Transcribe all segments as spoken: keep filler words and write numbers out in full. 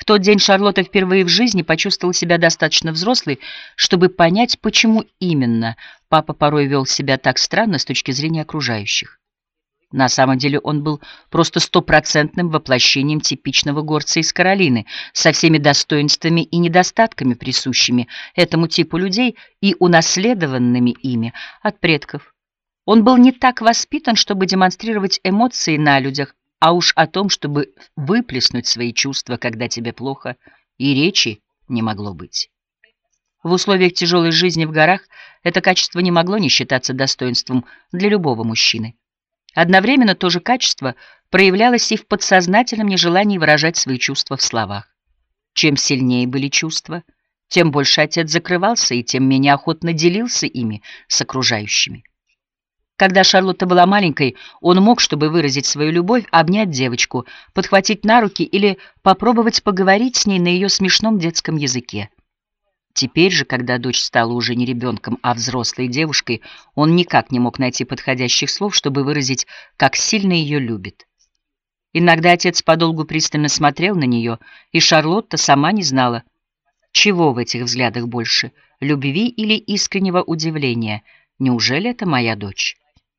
В тот день Шарлотта впервые в жизни почувствовала себя достаточно взрослой, чтобы понять, почему именно папа порой вел себя так странно с точки зрения окружающих. На самом деле он был просто стопроцентным воплощением типичного горца из Каролины, со всеми достоинствами и недостатками, присущими этому типу людей и унаследованными ими от предков. Он был не так воспитан, чтобы демонстрировать эмоции на людях, а уж о том, чтобы выплеснуть свои чувства, когда тебе плохо, и речи не могло быть. В условиях тяжелой жизни в горах это качество не могло не считаться достоинством для любого мужчины. Одновременно то же качество проявлялось и в подсознательном нежелании выражать свои чувства в словах. Чем сильнее были чувства, тем больше отец закрывался и тем менее охотно делился ими с окружающими. Когда Шарлотта была маленькой, он мог, чтобы выразить свою любовь, обнять девочку, подхватить на руки или попробовать поговорить с ней на ее смешном детском языке. Теперь же, когда дочь стала уже не ребенком, а взрослой девушкой, он никак не мог найти подходящих слов, чтобы выразить, как сильно ее любит. Иногда отец подолгу пристально смотрел на нее, и Шарлотта сама не знала, чего в этих взглядах больше — любви или искреннего удивления. Неужели это моя дочь?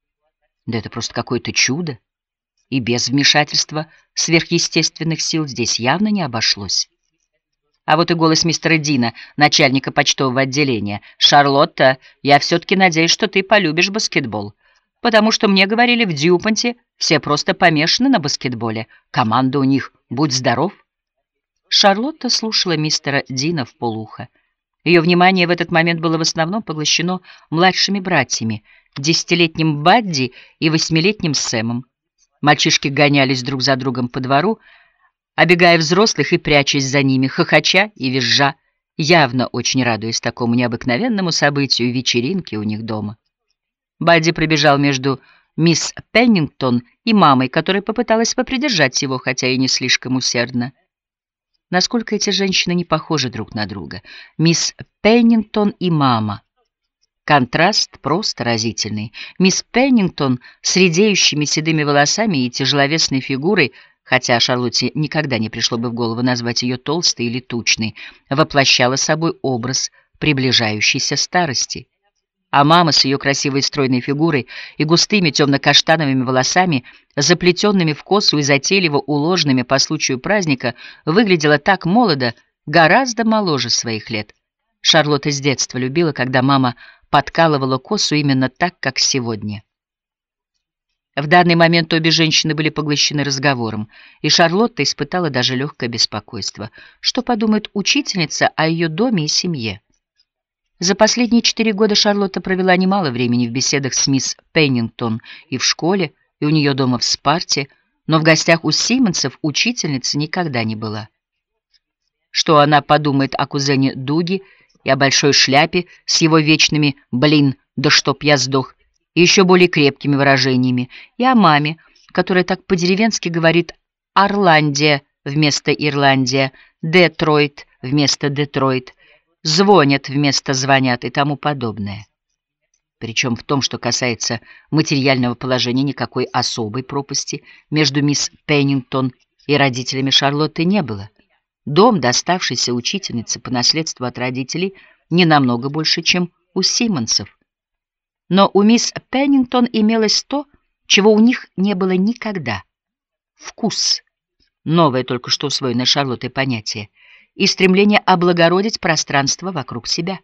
Да это просто какое-то чудо, и без вмешательства сверхъестественных сил здесь явно не обошлось. А вот и голос мистера Дина, начальника почтового отделения. «Шарлотта, я все-таки надеюсь, что ты полюбишь баскетбол, потому что мне говорили, в Дьюпонте все просто помешаны на баскетболе. Команда у них, будь здоров». Шарлотта слушала мистера Дина вполуха. Ее внимание в этот момент было в основном поглощено младшими братьями, десятилетним Бадди и восьмилетним Сэмом. Мальчишки гонялись друг за другом по двору, обегая взрослых и прячась за ними, хохоча и визжа, явно очень радуясь такому необыкновенному событию вечеринки у них дома. Бадди пробежал между мисс Пеннингтон и мамой, которая попыталась попридержать его, хотя и не слишком усердно. Насколько эти женщины не похожи друг на друга. Мисс Пеннингтон и мама. Контраст просто разительный. Мисс Пеннингтон с редеющими седыми волосами и тяжеловесной фигурой, хотя Шарлотте никогда не пришло бы в голову назвать ее толстой или тучной, воплощала собой образ приближающейся старости. А мама с ее красивой стройной фигурой и густыми темно-каштановыми волосами, заплетенными в косу и затейливо уложенными по случаю праздника, выглядела так молодо, гораздо моложе своих лет. Шарлотта с детства любила, когда мама подкалывала косу именно так, как сегодня. В данный момент обе женщины были поглощены разговором, и Шарлотта испытала даже легкое беспокойство. Что подумает учительница о ее доме и семье? За последние четыре года Шарлотта провела немало времени в беседах с мисс Пеннингтон и в школе, и у нее дома в Спарте, но в гостях у Симмонсов учительница никогда не была. Что она подумает о кузене Дуги и о большой шляпе с его вечными «блин, да чтоб я сдох» и еще более крепкими выражениями, и о маме, которая так по-деревенски говорит «Орландия» вместо «Ирландия», «Детройт» вместо «Детройт», «звонят» вместо «звонят» и тому подобное. Причем в том, что касается материального положения, никакой особой пропасти между мисс Пеннингтон и родителями Шарлотты не было. Дом, доставшийся учительнице по наследству от родителей, не намного больше, чем у Симмонсов. Но у мисс Пеннингтон имелось то, чего у них не было никогда — вкус, новое только что усвоенное Шарлоттой понятие, и стремление облагородить пространство вокруг себя.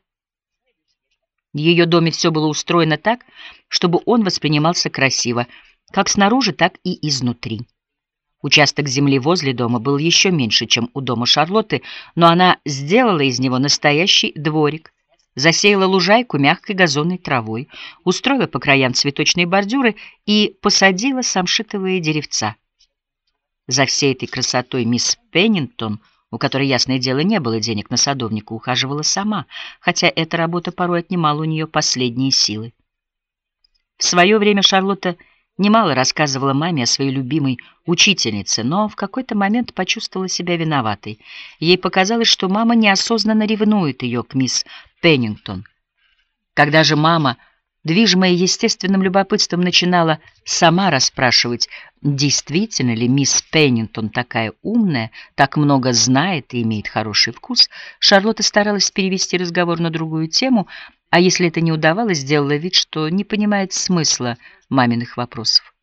В ее доме все было устроено так, чтобы он воспринимался красиво, как снаружи, так и изнутри. Участок земли возле дома был еще меньше, чем у дома Шарлотты, но она сделала из него настоящий дворик, засеяла лужайку мягкой газонной травой, устроила по краям цветочные бордюры и посадила самшитовые деревца. За всей этой красотой мисс Пеннингтон, у которой, ясное дело, не было денег на садовника, ухаживала сама, хотя эта работа порой отнимала у нее последние силы. В свое время Шарлотта немало рассказывала маме о своей любимой учительнице, но в какой-то момент почувствовала себя виноватой. Ей показалось, что мама неосознанно ревнует ее к мисс Пеннингтон. Когда же мама движимая естественным любопытством, начинала сама расспрашивать, действительно ли мисс Пеннингтон такая умная, так много знает и имеет хороший вкус, Шарлотта старалась перевести разговор на другую тему, а если это не удавалось, сделала вид, что не понимает смысла маминых вопросов.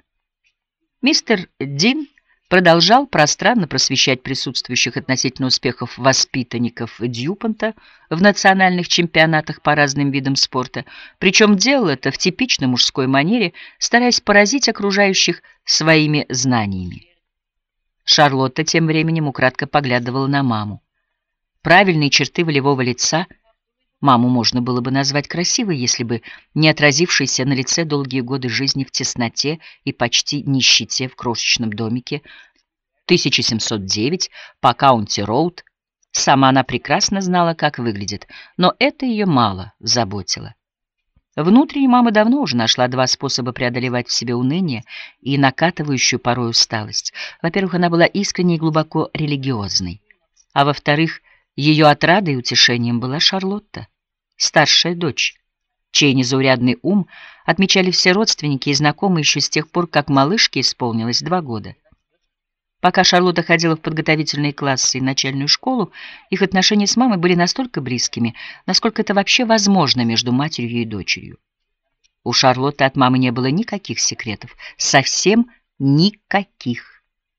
Мистер Дин продолжал пространно просвещать присутствующих относительно успехов воспитанников Дьюпонта в национальных чемпионатах по разным видам спорта, причем делал это в типичной мужской манере, стараясь поразить окружающих своими знаниями. Шарлотта тем временем украдко поглядывала на маму. Правильные черты волевого лица — маму можно было бы назвать красивой, если бы не отразившиеся на лице долгие годы жизни в тесноте и почти нищете в крошечном домике тысяча семьсот девять по Каунти-Роуд. Сама она прекрасно знала, как выглядит, но это ее мало заботило. Внутренне мама давно уже нашла два способа преодолевать в себе уныние и накатывающую порой усталость. Во-первых, она была искренне и глубоко религиозной, а во-вторых, ее отрадой и утешением была Шарлотта, старшая дочь, чей незаурядный ум отмечали все родственники и знакомые еще с тех пор, как малышке исполнилось два года. Пока Шарлотта ходила в подготовительные классы и начальную школу, их отношения с мамой были настолько близкими, насколько это вообще возможно между матерью и дочерью. У Шарлотты от мамы не было никаких секретов, совсем никаких.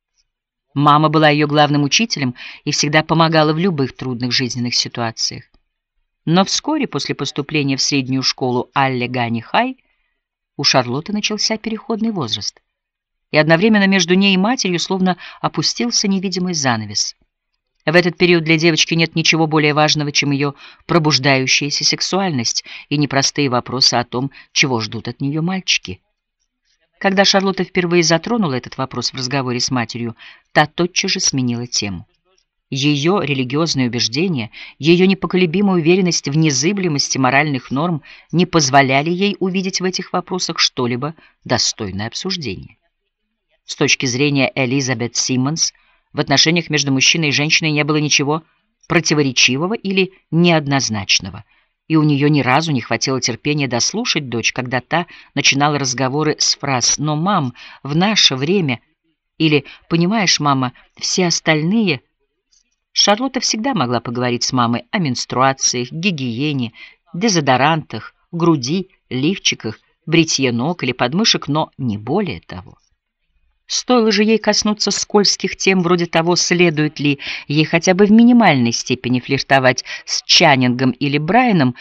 Мама была ее главным учителем и всегда помогала в любых трудных жизненных ситуациях. Но вскоре после поступления в среднюю школу Аллегани-Хай у Шарлотты начался переходный возраст, и одновременно между ней и матерью словно опустился невидимый занавес. В этот период для девочки нет ничего более важного, чем ее пробуждающаяся сексуальность и непростые вопросы о том, чего ждут от нее мальчики. Когда Шарлотта впервые затронула этот вопрос в разговоре с матерью, та тотчас же сменила тему. Ее религиозные убеждения, ее непоколебимая уверенность в незыблемости моральных норм не позволяли ей увидеть в этих вопросах что-либо достойное обсуждения. С точки зрения Элизабет Симмонс, в отношениях между мужчиной и женщиной не было ничего противоречивого или неоднозначного, и у нее ни разу не хватило терпения дослушать дочь, когда та начинала разговоры с фраз «но, мам, в наше время» или «понимаешь, мама, все остальные...» Шарлотта всегда могла поговорить с мамой о менструациях, гигиене, дезодорантах, груди, лифчиках, бритье ног или подмышек, но не более того. Стоило же ей коснуться скользких тем вроде того, следует ли ей хотя бы в минимальной степени флиртовать с Чаннингом или Брайаном,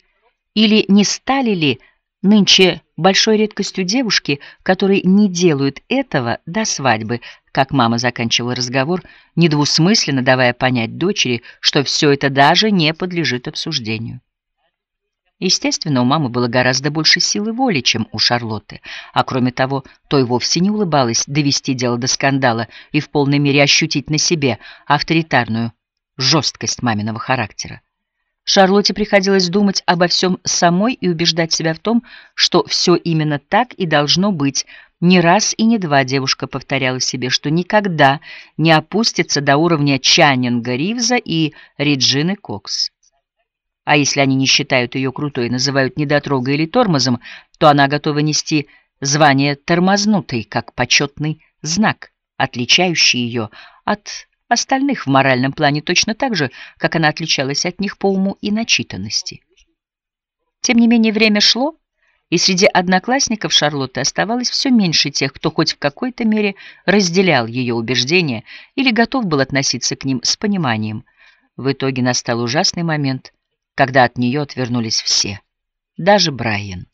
или не стали ли нынче большой редкостью девушки, которые не делают этого до свадьбы, как мама заканчивала разговор, недвусмысленно давая понять дочери, что все это даже не подлежит обсуждению. Естественно, у мамы было гораздо больше силы воли, чем у Шарлотты, а кроме того, той вовсе не улыбалось довести дело до скандала и в полной мере ощутить на себе авторитарную жесткость маминого характера. Шарлотте приходилось думать обо всем самой и убеждать себя в том, что все именно так и должно быть. Не раз и не два девушка повторяла себе, что никогда не опустится до уровня Чаннинга Ривза и Реджины Кокс. А если они не считают ее крутой и называют недотрогой или тормозом, то она готова нести звание тормознутой, как почетный знак, отличающий ее от остальных в моральном плане точно так же, как она отличалась от них по уму и начитанности. Тем не менее, время шло, и среди одноклассников Шарлотты оставалось все меньше тех, кто хоть в какой-то мере разделял ее убеждения или готов был относиться к ним с пониманием. В итоге настал ужасный момент, когда от нее отвернулись все, даже Брайан.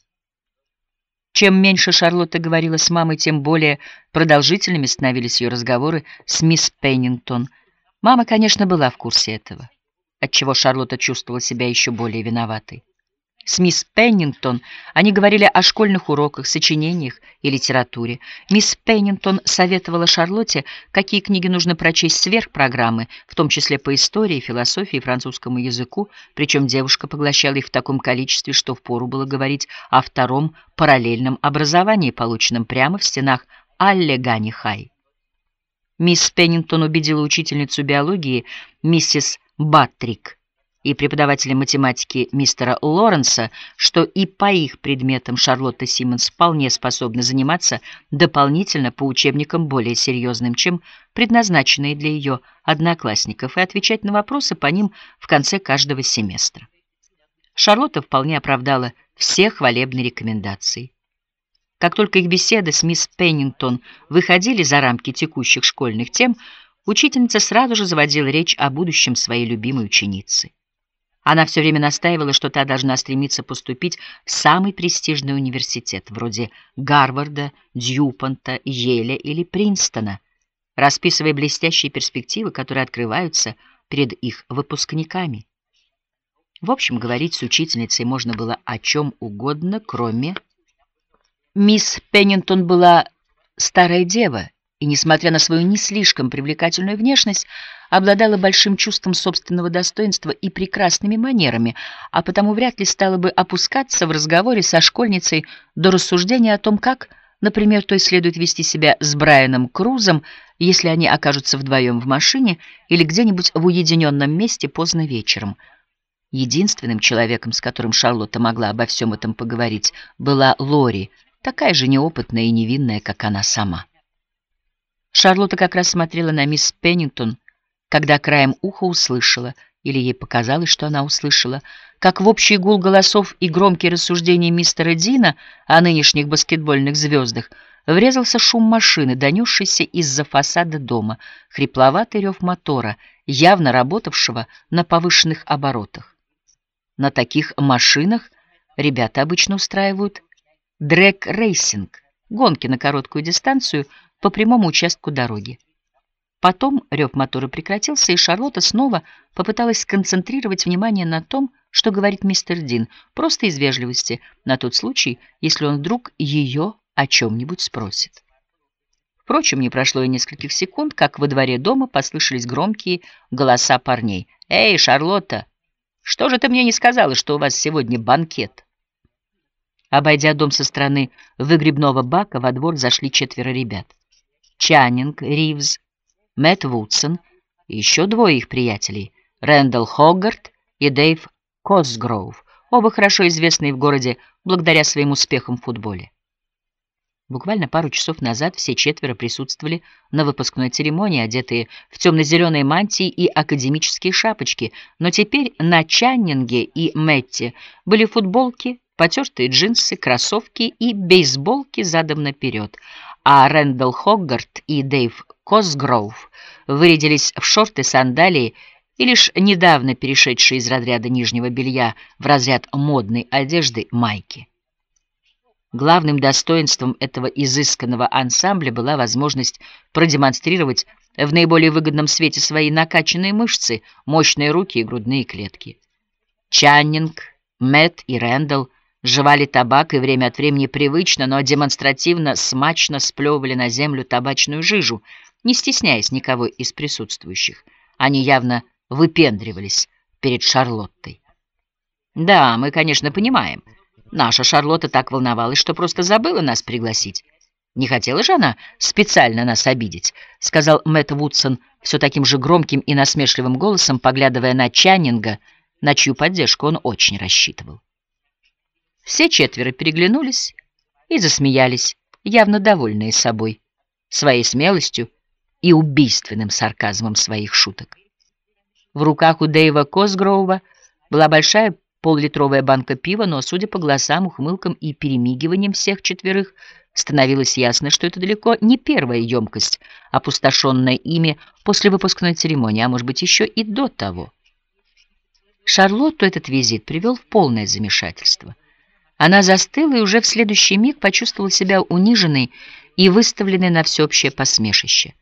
Чем меньше Шарлотта говорила с мамой, тем более продолжительными становились ее разговоры с мисс Пеннингтон. Мама, конечно, была в курсе этого, отчего Шарлотта чувствовала себя еще более виноватой. С мисс Пеннингтон они говорили о школьных уроках, сочинениях и литературе. Мисс Пеннингтон советовала Шарлотте, какие книги нужно прочесть сверх программы, в том числе по истории, философии и французскому языку, причем девушка поглощала их в таком количестве, что впору было говорить о втором параллельном образовании, полученном прямо в стенах Аллегани-Хай. Мисс Пеннингтон убедила учительницу биологии, миссис Баттрик, и преподавателя математики мистера Лоренса, что и по их предметам Шарлотта Симмонс вполне способна заниматься дополнительно по учебникам более серьезным, чем предназначенные для ее одноклассников, и отвечать на вопросы по ним в конце каждого семестра. Шарлотта вполне оправдала все хвалебные рекомендации. Как только их беседы с мисс Пеннингтон выходили за рамки текущих школьных тем, учительница сразу же заводила речь о будущем своей любимой ученицы. Она все время настаивала, что та должна стремиться поступить в самый престижный университет, вроде Гарварда, Дьюпонта, Йеля или Принстона, расписывая блестящие перспективы, которые открываются перед их выпускниками. В общем, говорить с учительницей можно было о чем угодно, кроме... Мисс Пеннингтон была старая дева, и, несмотря на свою не слишком привлекательную внешность, обладала большим чувством собственного достоинства и прекрасными манерами, а потому вряд ли стала бы опускаться в разговоре со школьницей до рассуждения о том, как, например, той следует вести себя с Брайаном Крузом, если они окажутся вдвоем в машине или где-нибудь в уединенном месте поздно вечером. Единственным человеком, с которым Шарлотта могла обо всем этом поговорить, была Лори, такая же неопытная и невинная, как она сама. Шарлотта как раз смотрела на мисс Пеннингтон, когда краем уха услышала, или ей показалось, что она услышала, как в общий гул голосов и громкие рассуждения мистера Дина о нынешних баскетбольных звездах врезался шум машины, донесшийся из-за фасада дома, хрипловатый рев мотора, явно работавшего на повышенных оборотах. На таких машинах ребята обычно устраивают дрэг-рейсинг, гонки на короткую дистанцию по прямому участку дороги. Потом рев мотора прекратился, и Шарлотта снова попыталась сконцентрировать внимание на том, что говорит мистер Дин, просто из вежливости, на тот случай, если он вдруг ее о чем-нибудь спросит. Впрочем, не прошло и нескольких секунд, как во дворе дома послышались громкие голоса парней. «Эй, Шарлотта, что же ты мне не сказала, что у вас сегодня банкет?» Обойдя дом со стороны выгребного бака, во двор зашли четверо ребят. Чаннинг, Ривз, Мэтт Вудсон и еще двое их приятелей, Рэндалл Хоггарт и Дэйв Косгроув, оба хорошо известные в городе благодаря своим успехам в футболе. Буквально пару часов назад все четверо присутствовали на выпускной церемонии, одетые в темно-зеленые мантии и академические шапочки, но теперь на Чаннинге и Мэтте были футболки, потертые джинсы, кроссовки и бейсболки задом наперед, а Рэндалл Хоггарт и Дэйв Косгроув вырядились в шорты, сандалии и лишь недавно перешедшие из разряда нижнего белья в разряд модной одежды майки. Главным достоинством этого изысканного ансамбля была возможность продемонстрировать в наиболее выгодном свете свои накачанные мышцы, мощные руки и грудные клетки. Чаннинг, Мэтт и Рэндалл жевали табак и время от времени привычно, но демонстративно смачно сплевывали на землю табачную жижу, не стесняясь никого из присутствующих. Они явно выпендривались перед Шарлоттой. «Да, мы, конечно, понимаем. Наша Шарлотта так волновалась, что просто забыла нас пригласить. Не хотела же она специально нас обидеть», — сказал Мэтт Вудсон все таким же громким и насмешливым голосом, поглядывая на Чаннинга, на чью поддержку он очень рассчитывал. Все четверо переглянулись и засмеялись, явно довольные собой, своей смелостью и убийственным сарказмом своих шуток. В руках у Дэйва Косгроува была большая поллитровая банка пива, но, судя по голосам, ухмылкам и перемигиваниям всех четверых, становилось ясно, что это далеко не первая емкость, опустошенная ими после выпускной церемонии, а может быть еще и до того. Шарлотту этот визит привел в полное замешательство. Она застыла и уже в следующий миг почувствовала себя униженной и выставленной на всеобщее посмешище.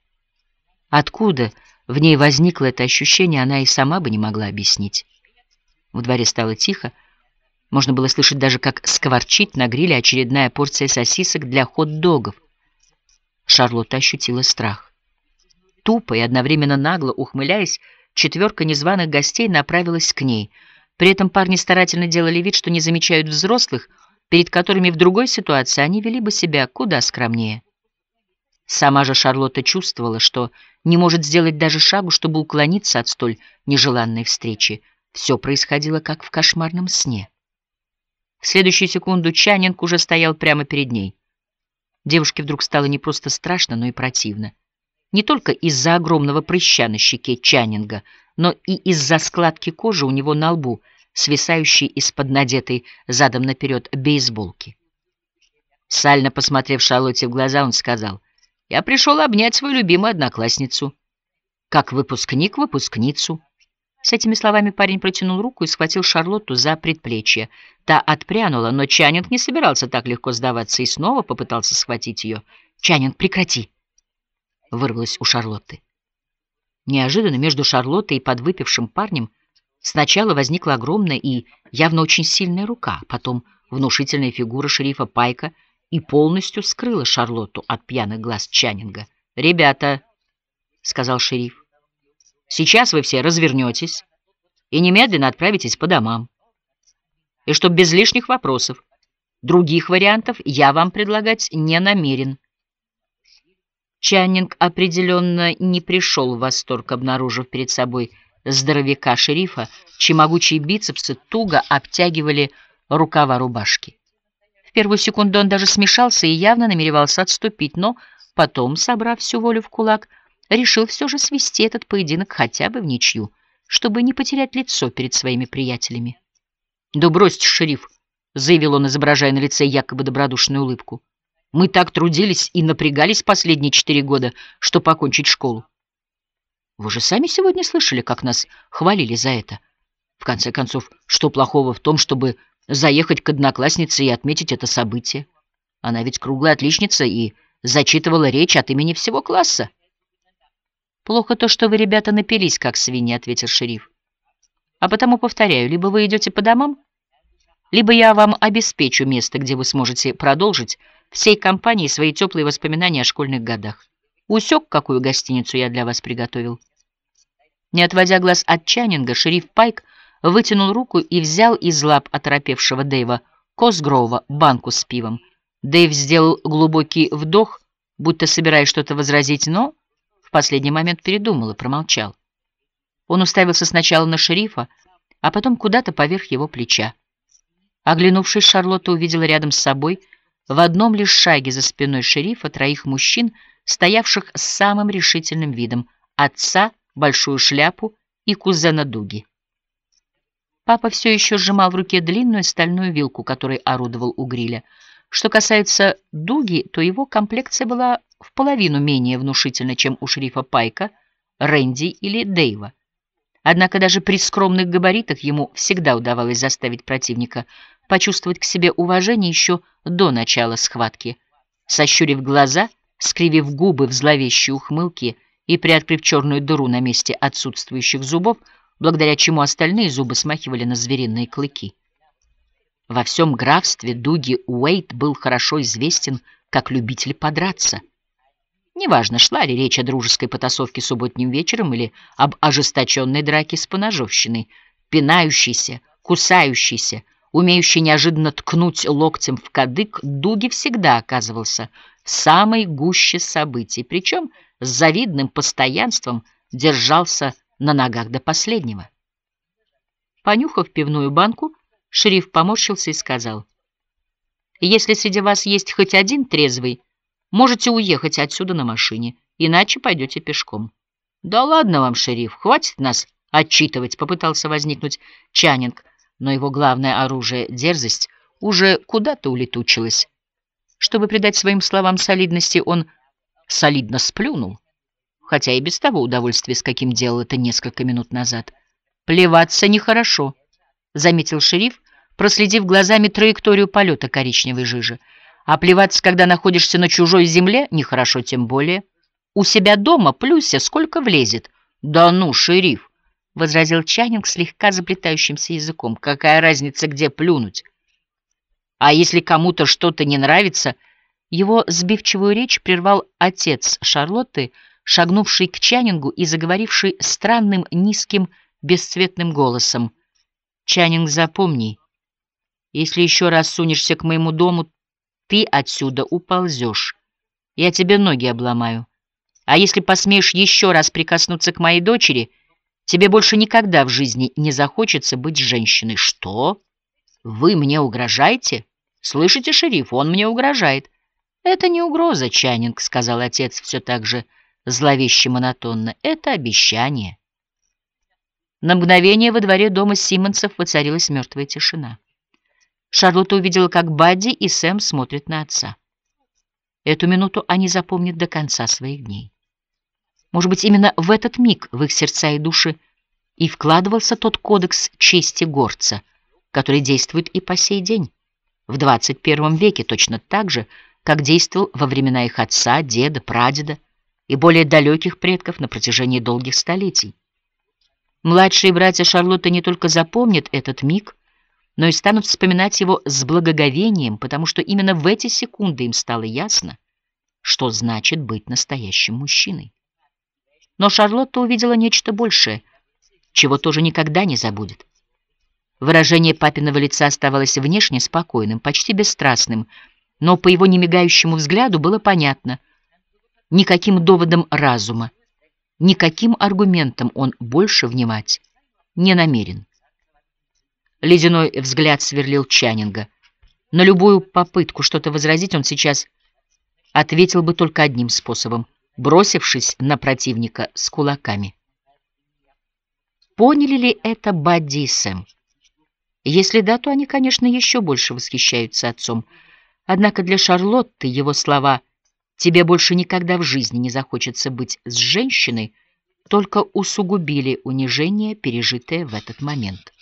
Откуда в ней возникло это ощущение, она и сама бы не могла объяснить. В дворе стало тихо. Можно было слышать даже, как скворчит на гриле очередная порция сосисок для хот-догов. Шарлотта ощутила страх. Тупо и одновременно нагло ухмыляясь, четверка незваных гостей направилась к ней. При этом парни старательно делали вид, что не замечают взрослых, перед которыми в другой ситуации они вели бы себя куда скромнее. Сама же Шарлотта чувствовала, что не может сделать даже шагу, чтобы уклониться от столь нежеланной встречи. Все происходило как в кошмарном сне. В следующую секунду Чаннинг уже стоял прямо перед ней. Девушке вдруг стало не просто страшно, но и противно. Не только из-за огромного прыща на щеке Чаннинга, но и из-за складки кожи у него на лбу, свисающей из-под надетой задом наперед бейсболки. Сально посмотрев Шарлотте в глаза, он сказал: «Я пришел обнять свою любимую одноклассницу. Как выпускник выпускницу». С этими словами парень протянул руку и схватил Шарлотту за предплечье. Та отпрянула, но Чаннинг не собирался так легко сдаваться и снова попытался схватить ее. «Чаннинг, прекрати!» — вырвалось у Шарлотты. Неожиданно между Шарлоттой и подвыпившим парнем сначала возникла огромная и явно очень сильная рука, потом внушительная фигура шерифа Пайка и полностью скрыла Шарлотту от пьяных глаз Чаннинга. «Ребята», — сказал шериф, — «сейчас вы все развернетесь и немедленно отправитесь по домам. И чтоб без лишних вопросов, других вариантов я вам предлагать не намерен». Чаннинг определенно не пришел в восторг, обнаружив перед собой здоровяка-шерифа, чьи могучие бицепсы туго обтягивали рукава рубашки. В первую секунду он даже смешался и явно намеревался отступить, но потом, собрав всю волю в кулак, решил все же свести этот поединок хотя бы в ничью, чтобы не потерять лицо перед своими приятелями. «Да бросьте, шериф», — заявил он, изображая на лице якобы добродушную улыбку. «Мы так трудились и напрягались последние четыре года, чтобы покончить школу. Вы же сами сегодня слышали, как нас хвалили за это. В конце концов, что плохого в том, чтобы заехать к однокласснице и отметить это событие? Она ведь круглая отличница и зачитывала речь от имени всего класса». «Плохо то, что вы, ребята, напились, как свиньи», — ответил шериф. «А потому повторяю, либо вы идете по домам, либо я вам обеспечу место, где вы сможете продолжить всей компанией свои теплые воспоминания о школьных годах. Усек, какую гостиницу я для вас приготовил?» Не отводя глаз от Чаннинга, шериф Пайк вытянул руку и взял из лап оторопевшего Дэйва Косгроува банку с пивом. Дэйв сделал глубокий вдох, будто собираясь что-то возразить, но в последний момент передумал и промолчал. Он уставился сначала на шерифа, а потом куда-то поверх его плеча. Оглянувшись, Шарлотта увидела рядом с собой, в одном лишь шаге за спиной шерифа, троих мужчин, стоявших с самым решительным видом: отца, большую шляпу и кузена Дуги. Папа все еще сжимал в руке длинную стальную вилку, которой орудовал у гриля. Что касается Дуги, то его комплекция была в половину менее внушительна, чем у шерифа Пайка, Рэнди или Дэйва. Однако даже при скромных габаритах ему всегда удавалось заставить противника почувствовать к себе уважение еще до начала схватки. Сощурив глаза, скривив губы в зловещей ухмылке и приоткрыв черную дыру на месте отсутствующих зубов, благодаря чему остальные зубы смахивали на звериные клыки. Во всем графстве Дуги Уэйт был хорошо известен как любитель подраться. Неважно, шла ли речь о дружеской потасовке субботним вечером или об ожесточенной драке с поножовщиной, пинающийся, кусающийся, умеющий неожиданно ткнуть локтем в кадык, Дуги всегда оказывался в самой гуще событий, причем с завидным постоянством держался на ногах до последнего. Понюхав пивную банку, шериф поморщился и сказал: «Если среди вас есть хоть один трезвый, можете уехать отсюда на машине, иначе пойдете пешком». «Да ладно вам, шериф, хватит нас отчитывать», — попытался возникнуть Чаннинг, но его главное оружие — дерзость — уже куда-то улетучилось. Чтобы придать своим словам солидности, он солидно сплюнул, хотя и без того удовольствие, с каким делал это несколько минут назад. «Плеваться нехорошо», — заметил шериф, проследив глазами траекторию полета коричневой жижи. «А плеваться, когда находишься на чужой земле, нехорошо тем более. У себя дома плюся сколько влезет». «Да ну, шериф», — возразил Чаннинг слегка заплетающимся языком, — «какая разница, где плюнуть? А если кому-то что-то не нравится...» Его сбивчивую речь прервал отец Шарлотты, шагнувший к Чаннингу и заговоривший странным низким бесцветным голосом. «Чаннинг, запомни, если еще раз сунешься к моему дому, ты отсюда уползешь. Я тебе ноги обломаю. А если посмеешь еще раз прикоснуться к моей дочери, Тебе больше никогда в жизни не захочется быть женщиной. Что? Вы мне угрожаете? Слышите, шериф, он мне угрожает. Это не угроза, Чаннинг, сказал отец все так же зловеще монотонно. Это обещание. На мгновение во дворе дома Симмонсов воцарилась мертвая тишина. Шарлотта увидела, как Бадди и Сэм смотрят на отца. Эту минуту они запомнят до конца своих дней. Может быть, именно в этот миг в их сердца и души и вкладывался тот кодекс чести горца, который действует и по сей день, в двадцать первом веке, точно так же, как действовал во времена их отца, деда, прадеда и более далеких предков на протяжении долгих столетий. Младшие братья Шарлотты не только запомнят этот миг, но и станут вспоминать его с благоговением, потому что именно в эти секунды им стало ясно, что значит быть настоящим мужчиной. Но Шарлотта увидела нечто большее, чего тоже никогда не забудет. Выражение папиного лица оставалось внешне спокойным, почти бесстрастным, но по его немигающему взгляду было понятно, никаким доводом разума, никаким аргументом он больше внимать не намерен. Ледяной взгляд сверлил Чаннинга. На любую попытку что-то возразить он сейчас ответил бы только одним способом, бросившись на противника с кулаками. Поняли ли это Бадди и Сэм? Если да, то они, конечно, еще больше восхищаются отцом. Однако для Шарлотты его слова «тебе больше никогда в жизни не захочется быть с женщиной» только усугубили унижение, пережитое в этот момент.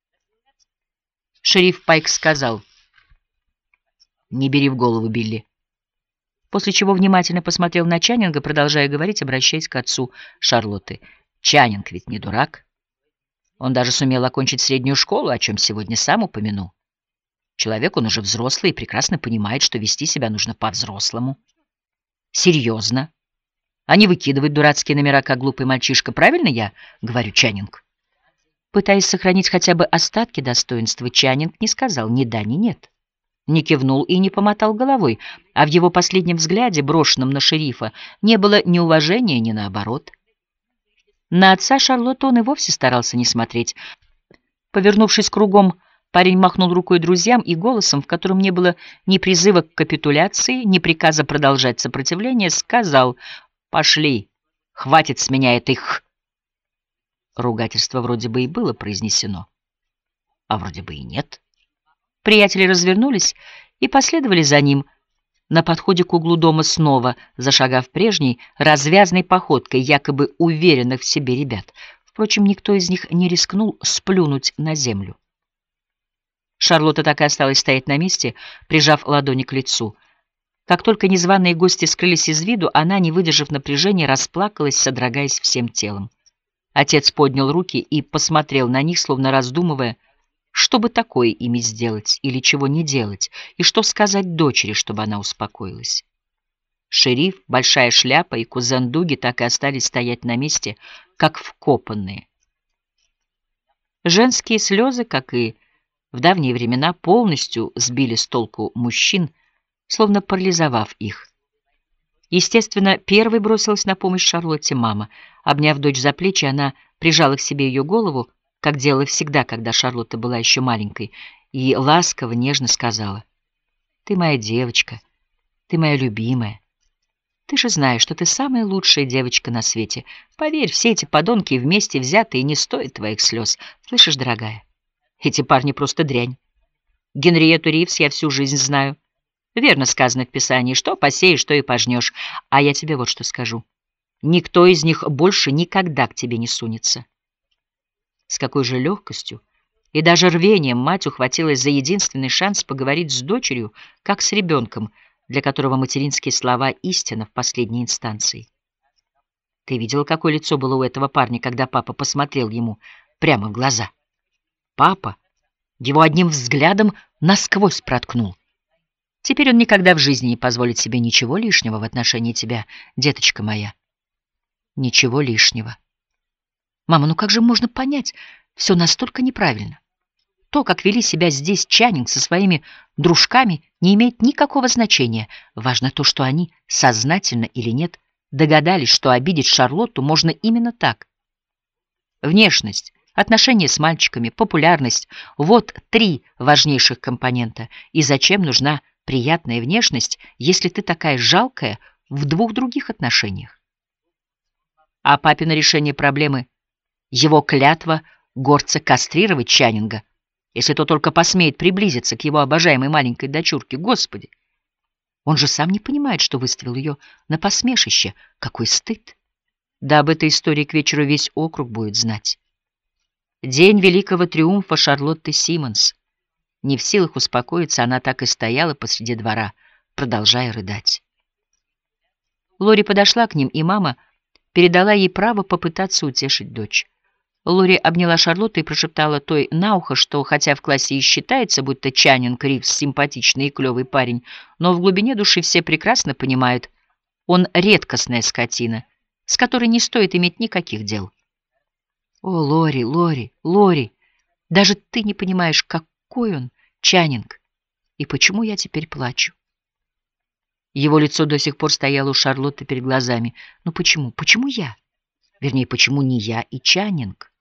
Шериф Пайк сказал: «Не бери в голову, Билли», после чего внимательно посмотрел на Чаннинга, продолжая говорить, обращаясь к отцу Шарлотты. «Чаннинг ведь не дурак. Он даже сумел окончить среднюю школу, о чем сегодня сам упомянул. Человек, он уже взрослый и прекрасно понимает, что вести себя нужно по-взрослому. Серьезно. А не выкидывать дурацкие номера, как глупый мальчишка. Правильно я говорю, Чаннинг?» Пытаясь сохранить хотя бы остатки достоинства, Чаннинг не сказал ни да, ни нет. Не кивнул и не помотал головой, а в его последнем взгляде, брошенном на шерифа, не было ни уважения, ни наоборот. На отца Шарлотты он и вовсе старался не смотреть. Повернувшись кругом, парень махнул рукой друзьям и голосом, в котором не было ни призыва к капитуляции, ни приказа продолжать сопротивление, сказал: «Пошли, хватит с меня этой х...» Ругательство вроде бы и было произнесено, а вроде бы и нет. Приятели развернулись и последовали за ним, на подходе к углу дома снова зашагав прежней, развязной походкой якобы уверенных в себе ребят. Впрочем, никто из них не рискнул сплюнуть на землю. Шарлотта так и осталась стоять на месте, прижав ладони к лицу. Как только незваные гости скрылись из виду, она, не выдержав напряжения, расплакалась, содрогаясь всем телом. Отец поднял руки и посмотрел на них, словно раздумывая, что бы такое ими сделать или чего не делать, и что сказать дочери, чтобы она успокоилась. Шериф, большая шляпа и кузен Дуги так и остались стоять на месте, как вкопанные. Женские слезы, как и в давние времена, полностью сбили с толку мужчин, словно парализовав их. Естественно, первой бросилась на помощь Шарлотте мама. Обняв дочь за плечи, она прижала к себе ее голову, как делала всегда, когда Шарлотта была еще маленькой, и ласково, нежно сказала: «Ты моя девочка, ты моя любимая. Ты же знаешь, что ты самая лучшая девочка на свете. Поверь, все эти подонки вместе взятые не стоят твоих слез. Слышишь, дорогая? Эти парни просто дрянь. Генриетту Ривз я всю жизнь знаю. Верно сказано в Писании, что посеешь, то и пожнешь. А я тебе вот что скажу. Никто из них больше никогда к тебе не сунется». С какой же легкостью и даже рвением мать ухватилась за единственный шанс поговорить с дочерью, как с ребенком, для которого материнские слова — истина в последней инстанции. Ты видела, какое лицо было у этого парня, когда папа посмотрел ему прямо в глаза? Папа его одним взглядом насквозь проткнул. Теперь он никогда в жизни не позволит себе ничего лишнего в отношении тебя, деточка моя. Ничего лишнего. Мама, ну как же можно понять все настолько неправильно? То, как вели себя здесь Чаннинг со своими дружками, не имеет никакого значения. Важно то, что они, сознательно или нет, догадались, что обидеть Шарлотту можно именно так. Внешность, отношения с мальчиками, популярность — вот три важнейших компонента. И зачем нужна приятная внешность, если ты такая жалкая в двух других отношениях? А папино решение проблемы — его клятва горца кастрировать Чаннинга, если тот только посмеет приблизиться к его обожаемой маленькой дочурке. Господи! Он же сам не понимает, что выставил ее на посмешище. Какой стыд! Да об этой истории к вечеру весь округ будет знать. День великого триумфа Шарлотты Симмонс. Не в силах успокоиться, она так и стояла посреди двора, продолжая рыдать. Лори подошла к ним, и мама передала ей право попытаться утешить дочь. Лори обняла Шарлотту и прошептала той на ухо, что, хотя в классе и считается, будто Чаннинг Ривз симпатичный и клевый парень, но в глубине души все прекрасно понимают, он редкостная скотина, с которой не стоит иметь никаких дел. О, Лори, Лори, Лори, даже ты не понимаешь, какой он, Чаннинг, и почему я теперь плачу. Его лицо до сих пор стояло у Шарлотты перед глазами. Ну почему? Почему я? Вернее, почему не я и Чаннинг?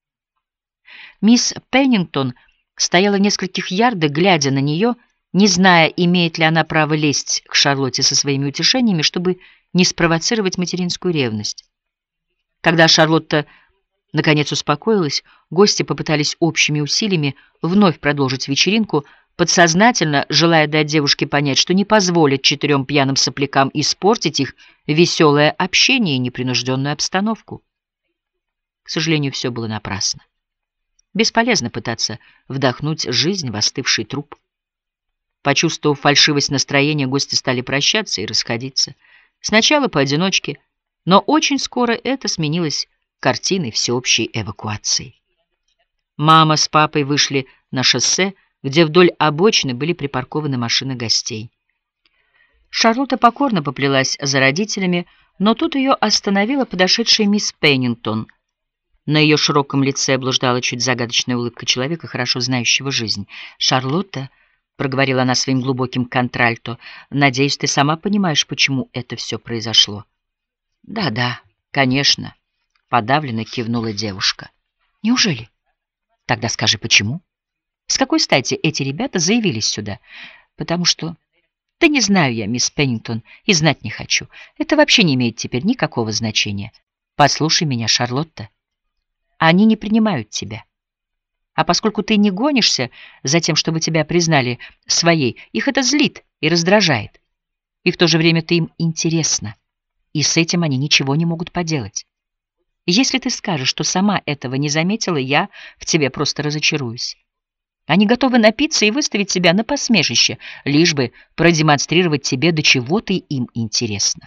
Мисс Пеннингтон стояла в нескольких ярдах, глядя на нее, не зная, имеет ли она право лезть к Шарлотте со своими утешениями, чтобы не спровоцировать материнскую ревность. Когда Шарлотта наконец успокоилась, гости попытались общими усилиями вновь продолжить вечеринку, подсознательно желая дать девушке понять, что не позволят четырем пьяным соплякам испортить их веселое общение и непринужденную обстановку. К сожалению, все было напрасно. Бесполезно пытаться вдохнуть жизнь в остывший труп. Почувствовав фальшивость настроения, гости стали прощаться и расходиться. Сначала поодиночке, но очень скоро это сменилось картиной всеобщей эвакуации. Мама с папой вышли на шоссе, где вдоль обочины были припаркованы машины гостей. Шарлотта покорно поплелась за родителями, но тут ее остановила подошедшая мисс Пеннингтон. На ее широком лице блуждала чуть загадочная улыбка человека, хорошо знающего жизнь. «Шарлотта», — проговорила она своим глубоким контральто, — «надеюсь, ты сама понимаешь, почему это все произошло». «Да-да, конечно», — подавленно кивнула девушка. «Неужели? Тогда скажи, почему? С какой стати эти ребята заявились сюда? Потому что... Да не знаю я, мисс Пеннингтон, и знать не хочу. Это вообще не имеет теперь никакого значения. Послушай меня, Шарлотта. Они не принимают тебя. А поскольку ты не гонишься за тем, чтобы тебя признали своей, их это злит и раздражает. И в то же время ты им интересна. И с этим они ничего не могут поделать. Если ты скажешь, что сама этого не заметила, я в тебе просто разочаруюсь. Они готовы напиться и выставить себя на посмешище, лишь бы продемонстрировать тебе, до чего ты им интересна.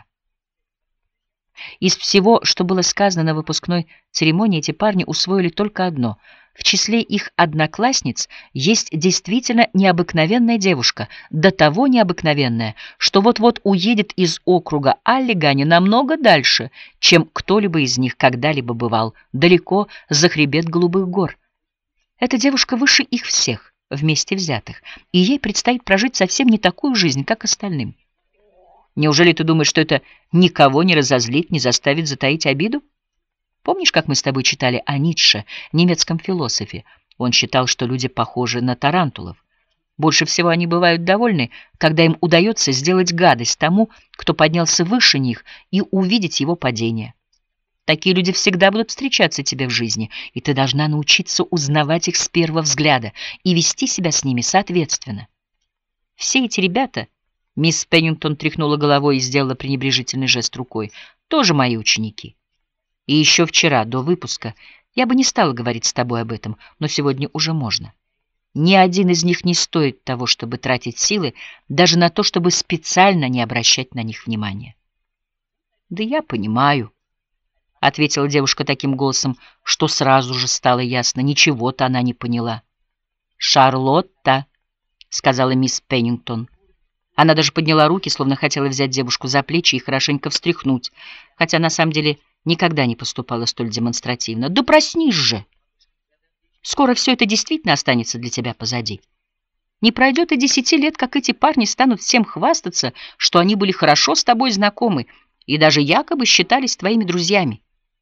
Из всего, что было сказано на выпускной церемонии, эти парни усвоили только одно. В числе их одноклассниц есть действительно необыкновенная девушка, до того необыкновенная, что вот-вот уедет из округа Аллигани намного дальше, чем кто-либо из них когда-либо бывал, далеко за хребет Голубых гор. Эта девушка выше их всех, вместе взятых, и ей предстоит прожить совсем не такую жизнь, как остальным. Неужели ты думаешь, что это никого не разозлит, не заставит затаить обиду? Помнишь, как мы с тобой читали о Ницше, немецком философе? Он считал, что люди похожи на тарантулов. Больше всего они бывают довольны, когда им удается сделать гадость тому, кто поднялся выше них, и увидеть его падение. Такие люди всегда будут встречаться тебе в жизни, и ты должна научиться узнавать их с первого взгляда и вести себя с ними соответственно. Все эти ребята, мисс Пеннингтон тряхнула головой и сделала пренебрежительный жест рукой, тоже мои ученики. И еще вчера, до выпуска, я бы не стала говорить с тобой об этом, но сегодня уже можно. Ни один из них не стоит того, чтобы тратить силы даже на то, чтобы специально не обращать на них внимания. Да я понимаю, — ответила девушка таким голосом, что сразу же стало ясно, ничего-то она не поняла. «Шарлотта», — сказала мисс Пеннингтон. Она даже подняла руки, словно хотела взять девушку за плечи и хорошенько встряхнуть, хотя на самом деле никогда не поступала столь демонстративно. «Да проснись же! Скоро все это действительно останется для тебя позади. Не пройдет и десяти лет, как эти парни станут всем хвастаться, что они были хорошо с тобой знакомы и даже якобы считались твоими друзьями.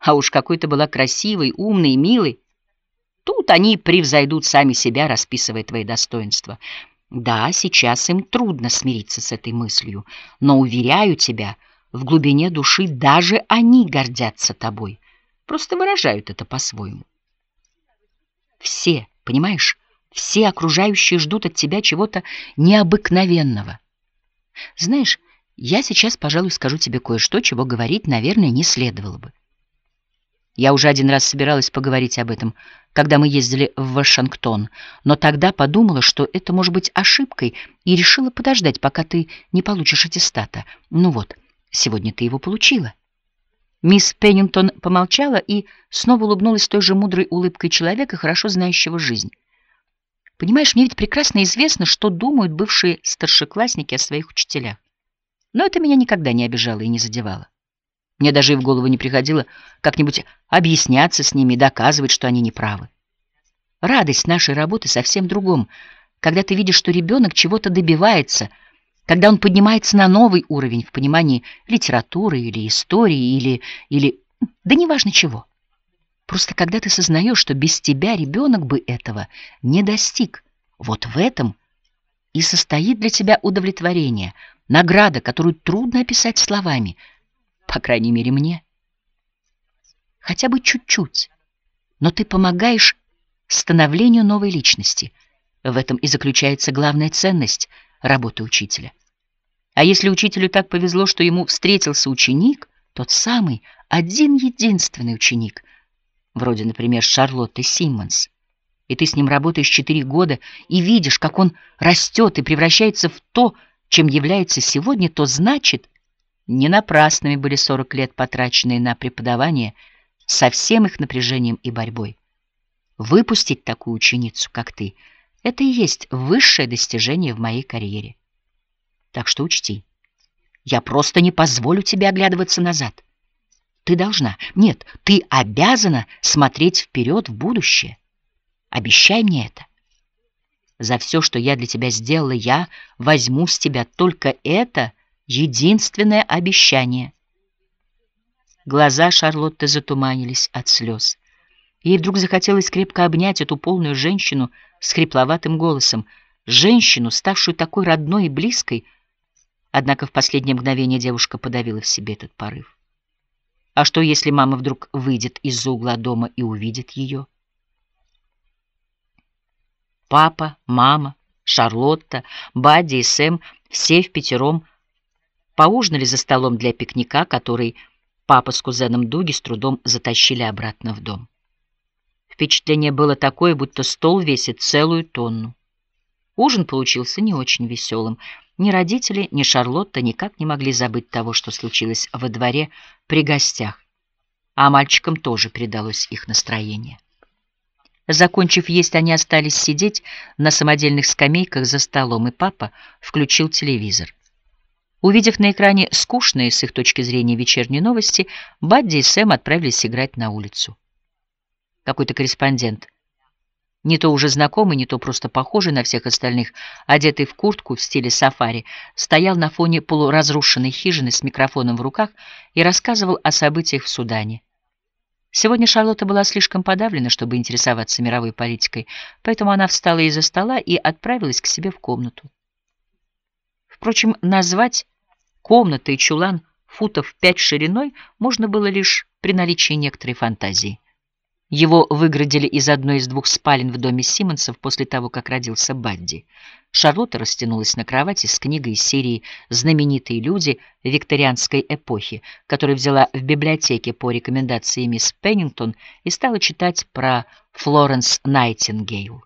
А уж какой ты была красивой, умной, милой. Тут они превзойдут сами себя, расписывая твои достоинства. Да, сейчас им трудно смириться с этой мыслью, но, уверяю тебя, в глубине души даже они гордятся тобой, просто выражают это по-своему. Все, понимаешь, все окружающие ждут от тебя чего-то необыкновенного. Знаешь, я сейчас, пожалуй, скажу тебе кое-что, чего говорить, наверное, не следовало бы. Я уже один раз собиралась поговорить об этом, когда мы ездили в Вашингтон, но тогда подумала, что это может быть ошибкой, и решила подождать, пока ты не получишь аттестата. Ну вот, сегодня ты его получила. Мисс Пеннингтон помолчала и снова улыбнулась той же мудрой улыбкой человека, хорошо знающего жизнь. Понимаешь, мне ведь прекрасно известно, что думают бывшие старшеклассники о своих учителях. Но это меня никогда не обижало и не задевало. Мне даже и в голову не приходило как-нибудь объясняться с ними и доказывать, что они неправы. Радость нашей работы совсем в другом, когда ты видишь, что ребенок чего-то добивается, когда он поднимается на новый уровень в понимании литературы или истории, или, или да неважно чего. Просто когда ты сознаешь, что без тебя ребенок бы этого не достиг. Вот в этом и состоит для тебя удовлетворение, награда, которую трудно описать словами, по крайней мере мне. Хотя бы чуть-чуть, но ты помогаешь становлению новой личности. В этом и заключается главная ценность работы учителя. А если учителю так повезло, что ему встретился ученик, тот самый, один-единственный ученик, вроде, например, Шарлотты Симмонс, и ты с ним работаешь четыре года и видишь, как он растет и превращается в то, чем является сегодня, то значит, не напрасными были сорок лет, потраченные на преподавание, со всем их напряжением и борьбой. Выпустить такую ученицу, как ты, это и есть высшее достижение в моей карьере. Так что учти, я просто не позволю тебе оглядываться назад. Ты должна, нет, ты обязана смотреть вперед в будущее. Обещай мне это. За все, что я для тебя сделала, я возьму с тебя только это единственное обещание. Глаза Шарлотты затуманились от слез. Ей вдруг захотелось крепко обнять эту полную женщину с хрипловатым голосом, женщину, ставшую такой родной и близкой. Однако в последнее мгновение девушка подавила в себе этот порыв. А что, если мама вдруг выйдет из-за угла дома и увидит ее? Папа, мама, Шарлотта, Бадди и Сэм все впятером поужинали за столом для пикника, который папа с кузеном Дуги с трудом затащили обратно в дом. Впечатление было такое, будто стол весит целую тонну. Ужин получился не очень веселым. Ни родители, ни Шарлотта никак не могли забыть того, что случилось во дворе при гостях, а мальчикам тоже передалось их настроение. Закончив есть, они остались сидеть на самодельных скамейках за столом, и папа включил телевизор. Увидев на экране скучные с их точки зрения вечерние новости, Бадди и Сэм отправились играть на улицу. Какой-то корреспондент, не то уже знакомый, не то просто похожий на всех остальных, одетый в куртку в стиле сафари, стоял на фоне полуразрушенной хижины с микрофоном в руках и рассказывал о событиях в Судане. Сегодня Шарлотта была слишком подавлена, чтобы интересоваться мировой политикой, поэтому она встала из-за стола и отправилась к себе в комнату. Впрочем, назвать комнатой чулан футов пять шириной можно было лишь при наличии некоторой фантазии. Его выгородили из одной из двух спален в доме Симмонсов после того, как родился Бадди. Шарлотта растянулась на кровати с книгой из серии «Знаменитые люди викторианской эпохи», которую взяла в библиотеке по рекомендации мисс Пеннингтон и стала читать про Флоренс Найтингейл.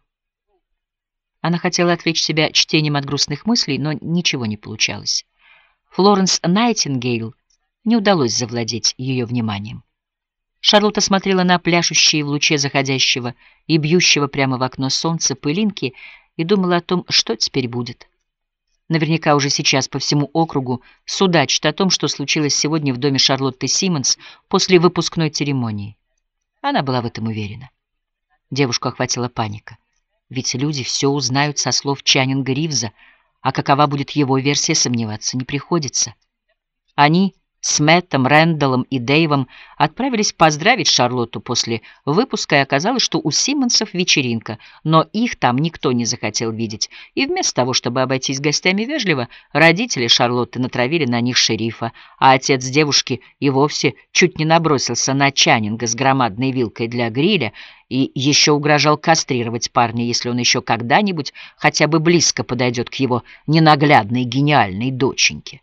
Она хотела отвлечь себя чтением от грустных мыслей, но ничего не получалось. Флоренс Найтингейл не удалось завладеть ее вниманием. Шарлотта смотрела на пляшущие в луче заходящего и бьющего прямо в окно солнца пылинки и думала о том, что теперь будет. Наверняка уже сейчас по всему округу судачат о том, что случилось сегодня в доме Шарлотты Симмонс после выпускной церемонии. Она была в этом уверена. Девушку охватила паника. Ведь люди все узнают со слов Чаннинга Ривза, а какова будет его версия, сомневаться не приходится. Они с Мэттом, Рэндаллом и Дэйвом отправились поздравить Шарлотту после выпуска, и оказалось, что у Симмонсов вечеринка, но их там никто не захотел видеть. И вместо того, чтобы обойтись гостями вежливо, родители Шарлотты натравили на них шерифа, а отец девушки и вовсе чуть не набросился на Чаннинга с громадной вилкой для гриля и еще угрожал кастрировать парня, если он еще когда-нибудь хотя бы близко подойдет к его ненаглядной гениальной доченьке.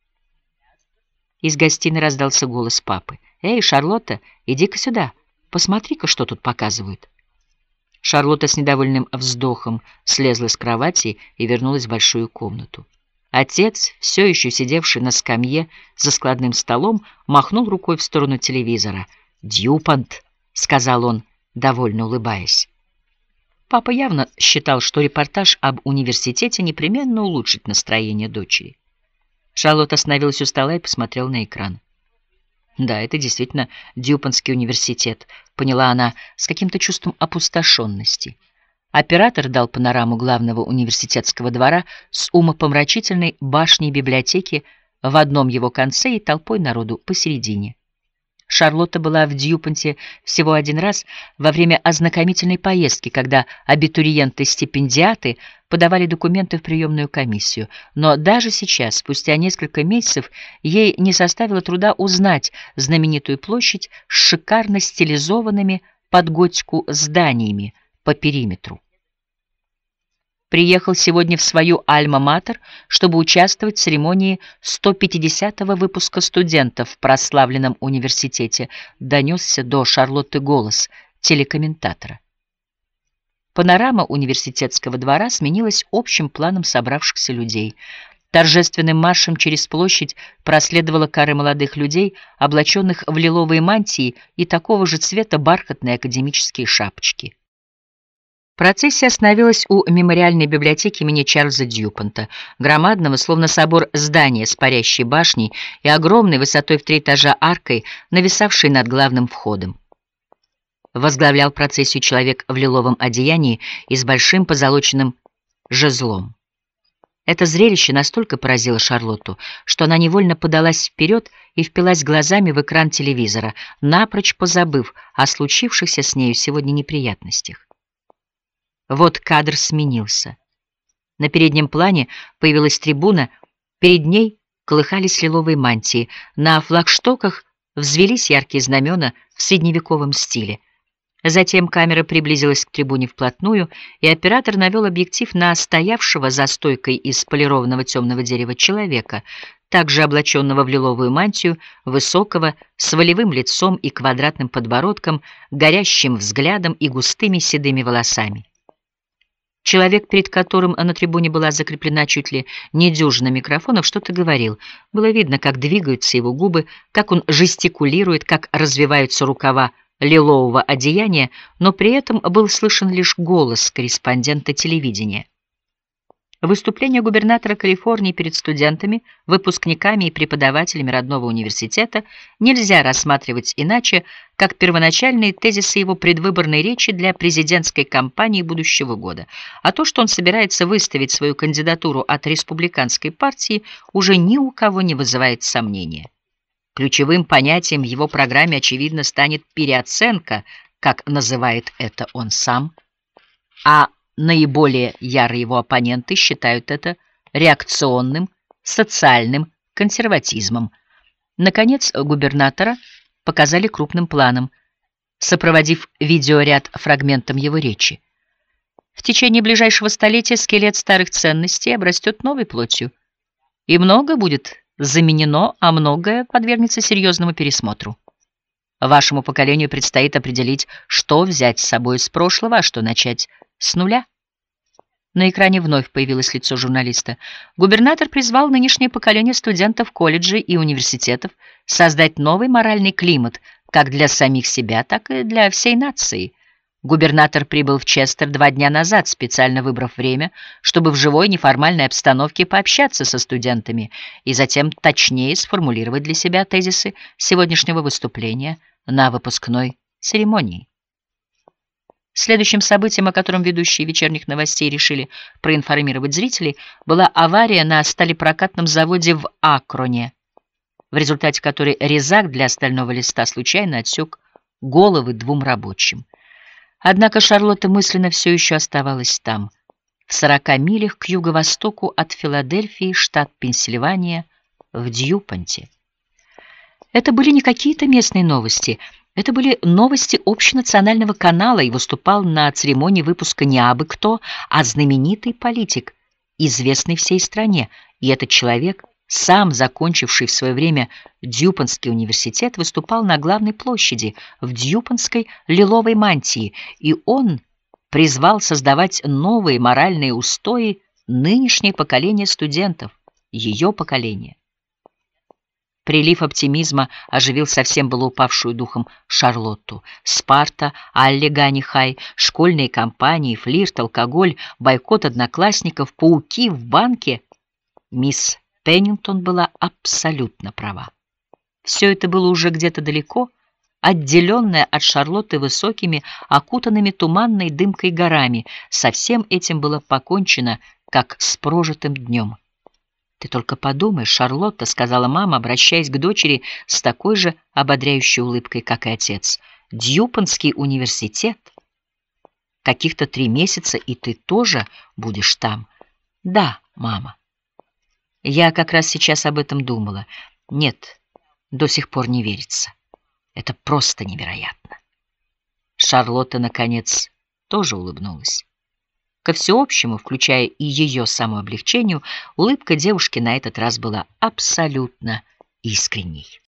Из гостиной раздался голос папы. «Эй, Шарлотта, иди-ка сюда, посмотри-ка, что тут показывают». Шарлотта с недовольным вздохом слезла с кровати и вернулась в большую комнату. Отец, все еще сидевший на скамье за складным столом, махнул рукой в сторону телевизора. «Дьюпонт», — сказал он, довольно улыбаясь. Папа явно считал, что репортаж об университете непременно улучшит настроение дочери. Шарлотта остановилась у стола и посмотрела на экран. «Да, это действительно Дьюпонтский университет», — поняла она с каким-то чувством опустошенности. Оператор дал панораму главного университетского двора с умопомрачительной башней библиотеки в одном его конце и толпой народу посередине. Шарлотта была в Дьюпонте всего один раз во время ознакомительной поездки, когда абитуриенты-стипендиаты подавали документы в приемную комиссию. Но даже сейчас, спустя несколько месяцев, ей не составило труда узнать знаменитую площадь с шикарно стилизованными под готику зданиями по периметру. Приехал сегодня в свою альма-матер, чтобы участвовать в церемонии сто пятидесятого выпуска студентов в прославленном университете, донесся до Шарлотты голос телекомментатора. Панорама университетского двора сменилась общим планом собравшихся людей. Торжественным маршем через площадь проследовала кара молодых людей, облаченных в лиловые мантии и такого же цвета бархатные академические шапочки. Процессия остановилась у мемориальной библиотеки имени Чарльза Дьюпонта, громадного, словно собор, здания с парящей башней и огромной высотой в три этажа аркой, нависавшей над главным входом. Возглавлял процессию человек в лиловом одеянии и с большим позолоченным жезлом. Это зрелище настолько поразило Шарлотту, что она невольно подалась вперед и впилась глазами в экран телевизора, напрочь позабыв о случившихся с нею сегодня неприятностях. Вот кадр сменился. На переднем плане появилась трибуна, перед ней колыхались лиловые мантии, на флагштоках взвелись яркие знамена в средневековом стиле. Затем камера приблизилась к трибуне вплотную, и оператор навел объектив на стоявшего за стойкой из полированного темного дерева человека, также облаченного в лиловую мантию, высокого, с волевым лицом и квадратным подбородком, горящим взглядом и густыми седыми волосами. Человек, перед которым на трибуне была закреплена чуть ли не дюжина микрофонов, что-то говорил. Было видно, как двигаются его губы, как он жестикулирует, как развиваются рукава лилового одеяния, но при этом был слышен лишь голос корреспондента телевидения. Выступление губернатора Калифорнии перед студентами, выпускниками и преподавателями родного университета нельзя рассматривать иначе, как первоначальные тезисы его предвыборной речи для президентской кампании будущего года. А то, что он собирается выставить свою кандидатуру от республиканской партии, уже ни у кого не вызывает сомнения. Ключевым понятием в его программе, очевидно, станет переоценка, как называет это он сам, а наиболее ярые его оппоненты считают это реакционным социальным консерватизмом. Наконец, губернатора показали крупным планом, сопроводив видеоряд фрагментом его речи. В течение ближайшего столетия скелет старых ценностей обрастет новой плотью, и много будет заменено, а многое подвергнется серьезному пересмотру. Вашему поколению предстоит определить, что взять с собой из прошлого, а что начать с нуля. На экране вновь появилось лицо журналиста. Губернатор призвал нынешнее поколение студентов колледжей и университетов создать новый моральный климат как для самих себя, так и для всей нации. Губернатор прибыл в Честер два дня назад, специально выбрав время, чтобы в живой неформальной обстановке пообщаться со студентами и затем точнее сформулировать для себя тезисы сегодняшнего выступления на выпускной церемонии. Следующим событием, о котором ведущие вечерних новостей решили проинформировать зрителей, была авария на сталепрокатном заводе в Акроне. в результате которой резак для остального листа случайно отсек головы двум рабочим. Однако Шарлотта мысленно все еще оставалась там, в сорока милях к юго-востоку от Филадельфии, штат Пенсильвания, в Дьюпонте. Это были не какие-то местные новости, это были новости общенационального канала, и выступал на церемонии выпуска не абы кто, а знаменитый политик, известный всей стране, и этот человек, сам закончивший в свое время Дьюпонский университет, выступал на главной площади в дьюпонской лиловой мантии, и он призвал создавать новые моральные устои нынешнее поколение студентов, ее поколение. Прилив оптимизма оживил совсем было упавшую духом Шарлотту. Спарта, Аллегани Хай, школьные компании, флирт, алкоголь, бойкот одноклассников, пауки в банке. Мисс Пеннингтон была абсолютно права. Все это было уже где-то далеко, отделенное от Шарлотты высокими, окутанными туманной дымкой горами. Со всем этим было покончено, как с прожитым днем. «Ты только подумай, Шарлотта», — сказала мама, обращаясь к дочери с такой же ободряющей улыбкой, как и отец. «Дьюпонский университет. Каких-то три месяца, и ты тоже будешь там». «Да, мама». «Я как раз сейчас об этом думала. Нет, до сих пор не верится. Это просто невероятно». Шарлотта, наконец, тоже улыбнулась. Ко всеобщему, включая и ее самооблегчению, улыбка девушки на этот раз была абсолютно искренней.